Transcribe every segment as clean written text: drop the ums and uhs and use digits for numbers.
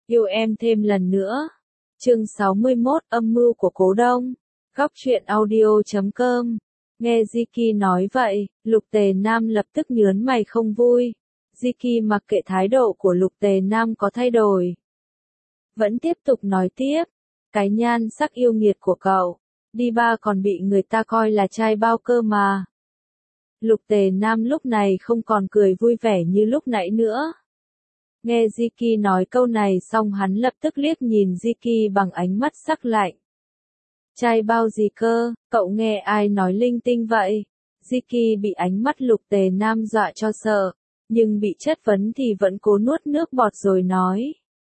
Yêu em thêm lần nữa. Chương 61, âm mưu của Cố Đông. Góc truyện audio.com. Nghe Ziki nói vậy, Lục Tề Nam lập tức nhướng mày không vui. Ziki mặc kệ thái độ của Lục Tề Nam có thay đổi. Vẫn tiếp tục nói tiếp. Cái nhan sắc yêu nghiệt của cậu, đi ba còn bị người ta coi là trai bao cơ mà. Lục Tề Nam lúc này không còn cười vui vẻ như lúc nãy nữa. Nghe Ziki nói câu này xong hắn lập tức liếc nhìn Ziki bằng ánh mắt sắc lạnh. Trai bao gì cơ, cậu nghe ai nói linh tinh vậy? Ziki bị ánh mắt Lục Tề Nam dọa cho sợ, nhưng bị chất vấn thì vẫn cố nuốt nước bọt rồi nói.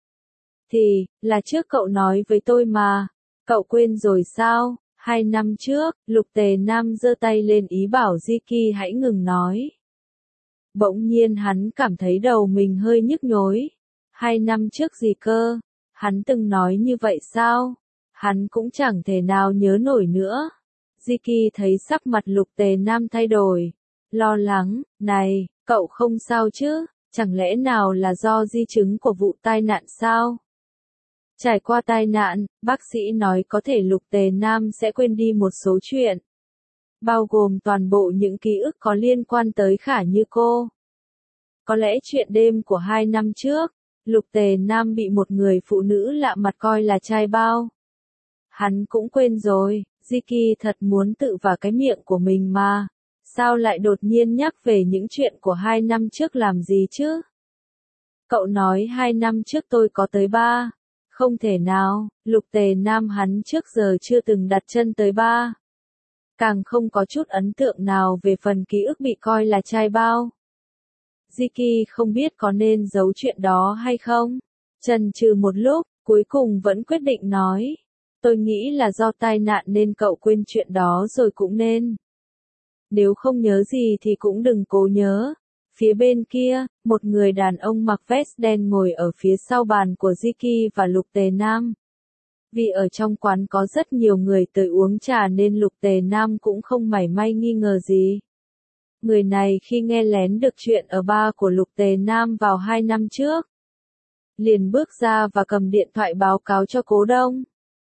Thì, là trước cậu nói với tôi mà, cậu quên rồi sao? 2 năm trước, Lục Tề Nam giơ tay lên ý bảo Ziki hãy ngừng nói. Bỗng nhiên hắn cảm thấy đầu mình hơi nhức nhối. 2 năm trước gì cơ? Hắn từng nói như vậy sao? Hắn cũng chẳng thể nào nhớ nổi nữa. Ziki thấy sắc mặt Lục Tề Nam thay đổi. Lo lắng, này, cậu không sao chứ? Chẳng lẽ nào là do di chứng của vụ tai nạn sao? Trải qua tai nạn, bác sĩ nói có thể Lục Tề Nam sẽ quên đi một số chuyện. Bao gồm toàn bộ những ký ức có liên quan tới Khả Như cô. Có lẽ chuyện đêm của 2 năm trước, Lục Tề Nam bị một người phụ nữ lạ mặt coi là trai bao. Hắn cũng quên rồi, Ziki thật muốn tự vào cái miệng của mình mà. Sao lại đột nhiên nhắc về những chuyện của 2 năm trước làm gì chứ? Cậu nói 2 năm trước tôi có tới ba. Không thể nào, Lục Tề Nam hắn trước giờ chưa từng đặt chân tới ba. Càng không có chút ấn tượng nào về phần ký ức bị coi là trai bao. Ziki không biết có nên giấu chuyện đó hay không. Chần chừ một lúc, cuối cùng vẫn quyết định nói. Tôi nghĩ là do tai nạn nên cậu quên chuyện đó rồi cũng nên. Nếu không nhớ gì thì cũng đừng cố nhớ. Phía bên kia, một người đàn ông mặc vest đen ngồi ở phía sau bàn của Ziki và Lục Tề Nam. Vì ở trong quán có rất nhiều người tới uống trà nên Lục Tề Nam cũng không mảy may nghi ngờ gì. Người này khi nghe lén được chuyện ở bar của Lục Tề Nam vào 2 năm trước, liền bước ra và cầm điện thoại báo cáo cho Cố Đông.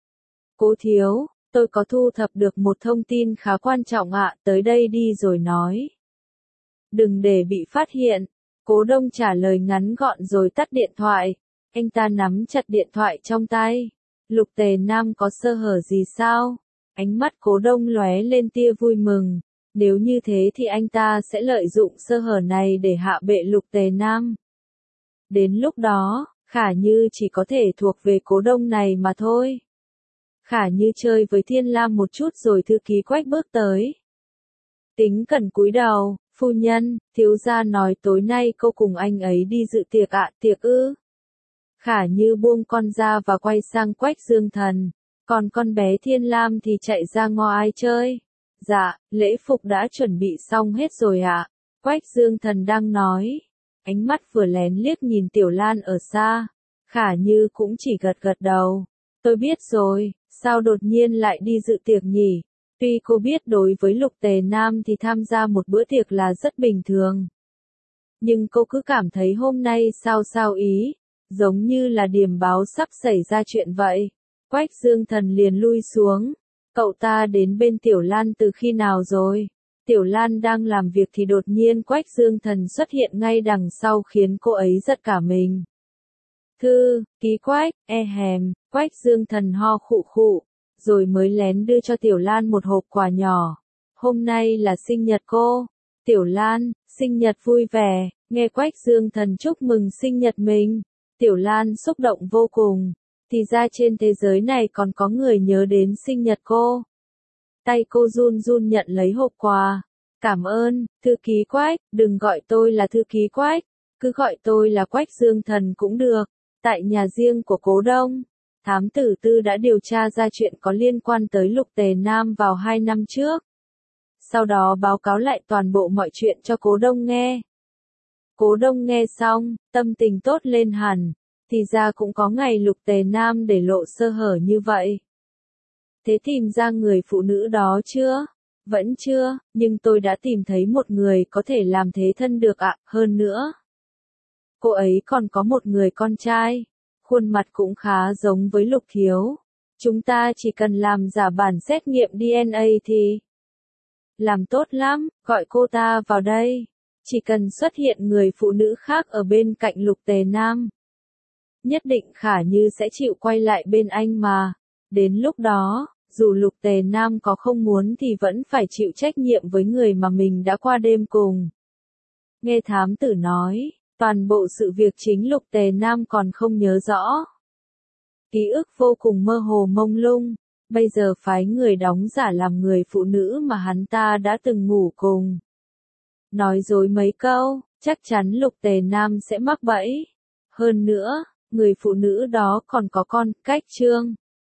Cố thiếu, tôi có thu thập được một thông tin khá quan trọng ạ, tới đây đi rồi nói. Đừng để bị phát hiện. Cố Đông trả lời ngắn gọn rồi tắt điện thoại. Anh ta nắm chặt điện thoại trong tay. Lục Tề Nam có sơ hở gì sao? Ánh mắt Cố Đông lóe lên tia vui mừng. Nếu như thế thì anh ta sẽ lợi dụng sơ hở này để hạ bệ Lục Tề Nam. Đến lúc đó, Khả Như chỉ có thể thuộc về Cố Đông này mà thôi. Khả Như chơi với Thiên Lam một chút rồi thư ký Quách bước tới. Tính Cẩn cúi đầu. Phu nhân, thiếu gia nói tối nay cô cùng anh ấy đi dự tiệc ạ, tiệc ư? Khả Như buông con ra và quay sang Quách Dương Thần. Còn con bé Thiên Lam thì chạy ra ngoài chơi. Dạ, lễ phục đã chuẩn bị xong hết rồi ạ. Quách Dương Thần đang nói. Ánh mắt vừa lén liếc nhìn Tiểu Lan ở xa. Khả Như cũng chỉ gật gật đầu. Tôi biết rồi, sao đột nhiên lại đi dự tiệc nhỉ? Tuy cô biết đối với Lục Tề Nam thì tham gia một bữa tiệc là rất bình thường. Nhưng cô cứ cảm thấy hôm nay sao ý, giống như là điềm báo sắp xảy ra chuyện vậy. Quách Dương Thần liền lui xuống. Cậu ta đến bên Tiểu Lan từ khi nào rồi? Tiểu Lan đang làm việc thì đột nhiên Quách Dương Thần xuất hiện ngay đằng sau khiến cô ấy giật cả mình. Thư, ký Quách, Quách Dương Thần ho khụ khụ. Rồi mới lén đưa cho Tiểu Lan một hộp quà nhỏ. Hôm nay là sinh nhật cô. Tiểu Lan, sinh nhật vui vẻ, nghe Quách Dương Thần chúc mừng sinh nhật mình. Tiểu Lan xúc động vô cùng. Thì ra trên thế giới này còn có người nhớ đến sinh nhật cô. Tay cô run run nhận lấy hộp quà. Cảm ơn, thư ký Quách, đừng gọi tôi là thư ký Quách. Cứ gọi tôi là Quách Dương Thần cũng được. Tại nhà riêng của Cố Đông. Thám tử Tư đã điều tra ra chuyện có liên quan tới Lục Tề Nam vào 2 năm trước. Sau đó báo cáo lại toàn bộ mọi chuyện cho Cố Đông nghe. Cố Đông nghe xong, tâm tình tốt lên hẳn. Thì ra cũng có ngày Lục Tề Nam để lộ sơ hở như vậy. Thế tìm ra người phụ nữ đó chưa? Vẫn chưa, nhưng tôi đã tìm thấy một người có thể làm thế thân được ạ, hơn nữa. Cô ấy còn có một người con trai. khuôn mặt cũng khá giống với Lục Thiếu. Chúng ta chỉ cần làm giả bản xét nghiệm DNA thì... Làm tốt lắm, gọi cô ta vào đây. Chỉ cần xuất hiện người phụ nữ khác ở bên cạnh Lục Tề Nam. Nhất định Khả Như sẽ chịu quay lại bên anh mà. Đến lúc đó, dù Lục Tề Nam có không muốn thì vẫn phải chịu trách nhiệm với người mà mình đã qua đêm cùng. Nghe thám tử nói, toàn bộ sự việc chính Lục Tề Nam còn không nhớ rõ. Ký ức vô cùng mơ hồ mông lung, bây giờ phái người đóng giả làm người phụ nữ mà hắn ta đã từng ngủ cùng. Nói dối mấy câu, chắc chắn Lục Tề Nam sẽ mắc bẫy. Hơn nữa, người phụ nữ đó còn có con, Cách Trương.